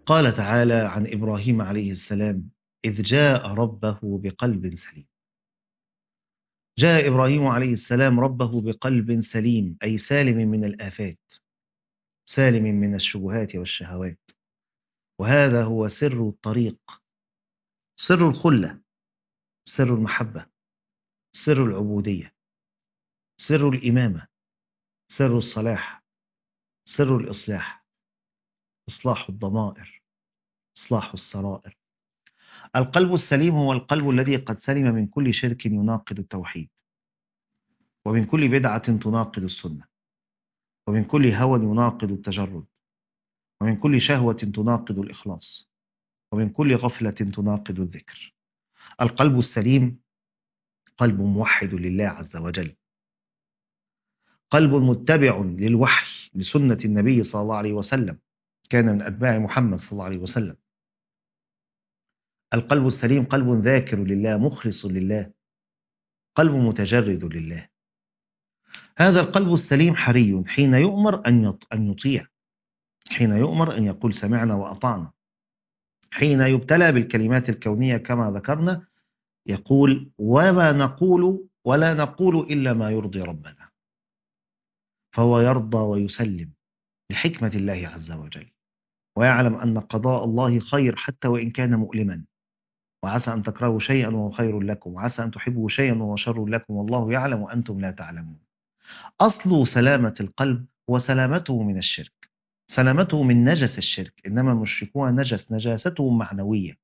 قال تعالى عن إبراهيم عليه السلام: إذ جاء ربه بقلب سليم. جاء إبراهيم عليه السلام ربه بقلب سليم، أي سالم من الآفات، سالم من الشبهات والشهوات. وهذا هو سر الطريق، سر الخلة، سر المحبة، سر العبودية، سر الإمامة، سر الصلاح، سر الإصلاح، إصلاح الضمائر، إصلاح السرائر. القلب السليم هو القلب الذي قد سلم من كل شرك يناقض التوحيد، ومن كل بدعة تناقض السنة، ومن كل هوى يناقض التجرد، ومن كل شهوة تناقض الإخلاص، ومن كل غفلة تناقض الذكر. القلب السليم قلب موحد لله عز وجل، قلب متبع للوحي لسنة النبي صلى الله عليه وسلم، كان من أتباع محمد صلى الله عليه وسلم. القلب السليم قلب ذاكر لله مخلص لله، قلب متجرد لله. هذا القلب السليم حري حين يؤمر أن يطيع، حين يؤمر أن يقول سمعنا وأطعنا، حين يبتلى بالكلمات الكونية كما ذكرنا يقول وما نقول ولا نقول إلا ما يرضي ربنا، فهو يرضى ويسلم لحكمة الله عز وجل، ويعلم أن قضاء الله خير حتى وإن كان مؤلما، وعسى أن تكرهوا شيئا وهو خير لكم، وعسى أن تحبوا شيئا وهو شر لكم، والله يعلم وأنتم لا تعلمون. أصل سلامة القلب وسلامته من الشرك، سلامته من نجس الشرك. إنما المشركون نجاستهم معنوية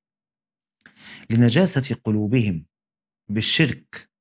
لنجاسة قلوبهم بالشرك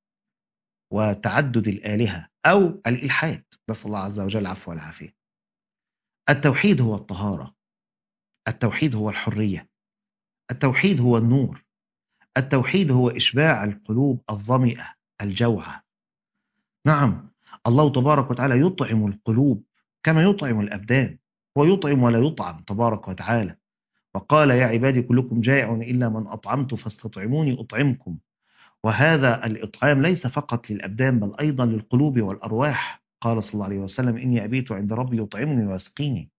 وتعدد الآلهة أو الإلحاد، نسأل الله عز وجل العفو والعافية. التوحيد هو الطهارة، التوحيد هو الحرية، التوحيد هو النور، التوحيد هو إشباع القلوب الظمئة الجوعة. نعم، الله تبارك وتعالى يطعم القلوب كما يطعم الأبدان، هو يطعم ولا يطعم تبارك وتعالى. وقال يا عبادي كلكم جائع إلا من أطعمت فاستطعموني أطعمكم. وهذا الإطعام ليس فقط للأبدان بل أيضا للقلوب والأرواح. قال صلى الله عليه وسلم إني أبيت عند ربي يطعمني ويسقيني.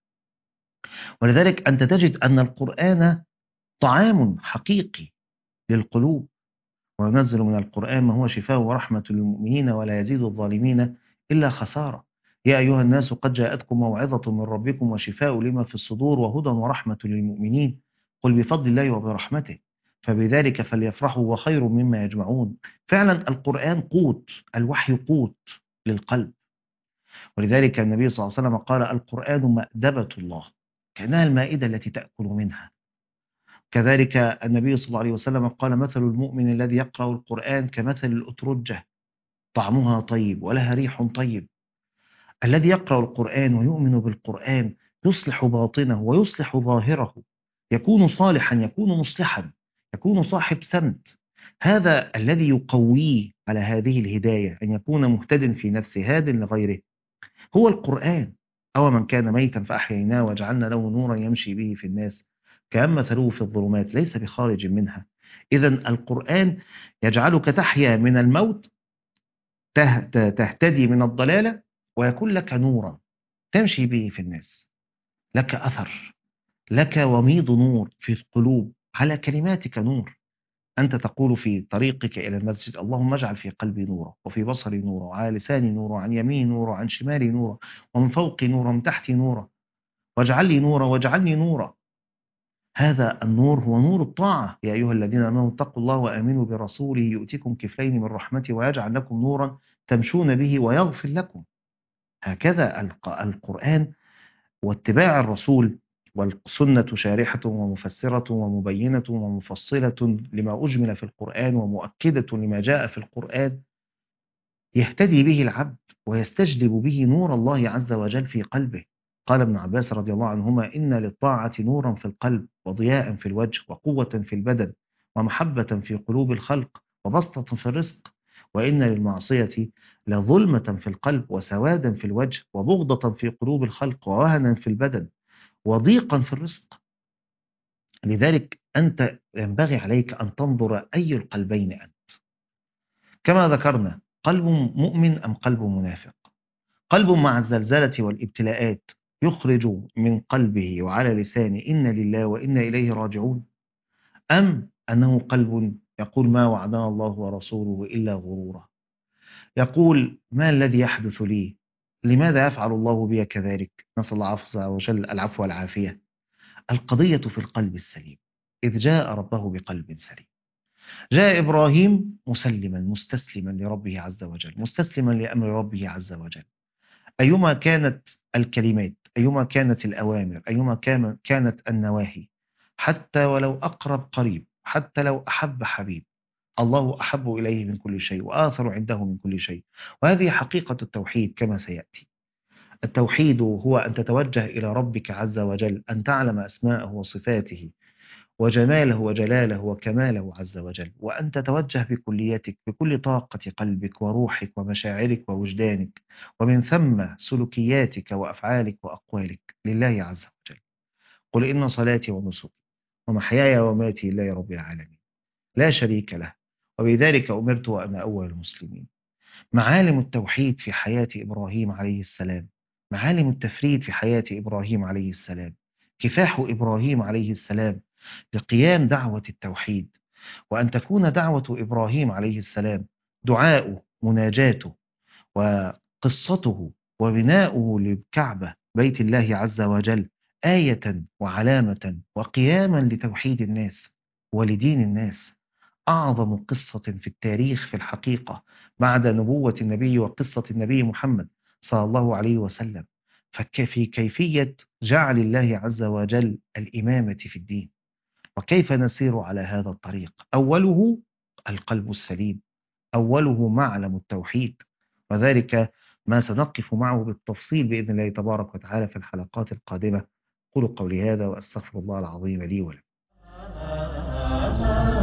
ولذلك أنت تجد أن القرآن طعام حقيقي للقلوب، وينزل من القرآن ما هو شفاء ورحمة للمؤمنين ولا يزيد الظالمين إلا خسارة. يا أيها الناس قد جاءتكم موعظة من ربكم وشفاء لما في الصدور وهدى ورحمة للمؤمنين. قل بفضل الله وبرحمته فبذلك فليفرحوا وخير مما يجمعون. فعلا القرآن قوت، الوحي قوت للقلب. ولذلك النبي صلى الله عليه وسلم قال القرآن مأدبة الله، كأنها المائدة التي تأكل منها. كذلك النبي صلى الله عليه وسلم قال مثل المؤمن الذي يقرأ القرآن كمثل الأترجة طعمها طيب ولها ريح طيب. الذي يقرأ القرآن ويؤمن بالقرآن يصلح باطنه ويصلح ظاهره، يكون صالحا، يكون مصلحا، يكون صاحب سمت. هذا الذي يقويه على هذه الهداية، أن يكون مهتد في نفسه هاد لغيره، هو القرآن. أو من كان ميتا فأحييناه وجعلنا له نورا يمشي به في الناس كأن مثله في الظلمات ليس بخارج منها. إذا القرآن يجعلك تحيا من الموت، تهتدي من الضلالة، ويكون لك نورا تمشي به في الناس، لك أثر، لك وميض نور في القلوب، على كلماتك نور. أنت تقول في طريقك إلى المسجد اللهم اجعل في قلبي نورا، وفي بصري نورا، وعلى لساني نورا، وعن يميني نورا، وعن شمالي نورا، ومن فوقي نورا، ومن تحتي نورا، واجعل لي نورا واجعلني نورا. هذا النور هو نور الطاعة. يا أيها الذين آمنوا اتقوا الله وآمنوا برسوله يؤتكم كفلين من رحمته ويجعل لكم نورا تمشون به ويغفر لكم. هكذا القرآن واتباع الرسول والسنة شارحة ومفسرة ومبينة ومفصلة لما أجمل في القرآن ومؤكدة لما جاء في القرآن، يهتدي به العبد ويستجلب به نور الله عز وجل في قلبه. قال ابن عباس رضي الله عنهما إن للطاعة نورا في القلب وضياء في الوجه وقوة في البدن ومحبة في قلوب الخلق وبسطة في الرزق، وإن للمعصية لظلمة في القلب وسوادا في الوجه وبغضة في قلوب الخلق ووهنا في البدن وضيقا في الرزق. لذلك أنت ينبغي عليك أن تنظر أي القلبين أنت، كما ذكرنا، قلب مؤمن أم قلب منافق، قلب مع الزلزلة والابتلاءات يخرج من قلبه وعلى لسانه إن لله وإنا إليه راجعون، أم أنه قلب يقول ما وعدنا الله ورسوله إلا غرورا، يقول ما الذي يحدث لي، لماذا يفعل الله بي كذلك، نسأل الله عز وجل العفو والعافية. القضية في القلب السليم. إذ جاء ربه بقلب سليم، جاء إبراهيم مسلما مستسلما لربه عز وجل، مستسلما لأمر ربه عز وجل، أيما كانت الكلمات، أيما كانت الأوامر، أيما كانت النواهي، حتى ولو أقرب قريب، حتى لو أحب حبيب، الله أحب إليه من كل شيء وآثر عنده من كل شيء. وهذه حقيقة التوحيد كما سيأتي. التوحيد هو أن تتوجه إلى ربك عز وجل، أن تعلم أسماءه وصفاته وجماله وجلاله وكماله عز وجل، وأن تتوجه بكليتك بكل طاقة قلبك وروحك ومشاعرك ووجدانك، ومن ثم سلوكياتك وأفعالك وأقوالك لله عز وجل. قل إن صلاتي ونسكي ومحياي ومماتي لله رب العالمين لا شريك له وبذلك أمرت وأنا أول المسلمين. معالم التوحيد في حياة إبراهيم عليه السلام، معالم التفريد في حياة إبراهيم عليه السلام، كفاح إبراهيم عليه السلام لقيام دعوة التوحيد، وأن تكون دعوة إبراهيم عليه السلام، دعاءه مناجاته وقصته وبناؤه للكعبة بيت الله عز وجل آية وعلامة وقياما لتوحيد الناس ولدين الناس. أعظم قصة في التاريخ في الحقيقة بعد نبوة النبي وقصة النبي محمد صلى الله عليه وسلم، ففي كيفية جعل الله عز وجل الإمامة في الدين، وكيف نسير على هذا الطريق. أوله القلب السليم، أوله معلم التوحيد، وذلك ما سنقف معه بالتفصيل بإذن الله تبارك وتعالى في الحلقات القادمة. قولوا قولي هذا وأستغفر الله العظيم لي ولكم.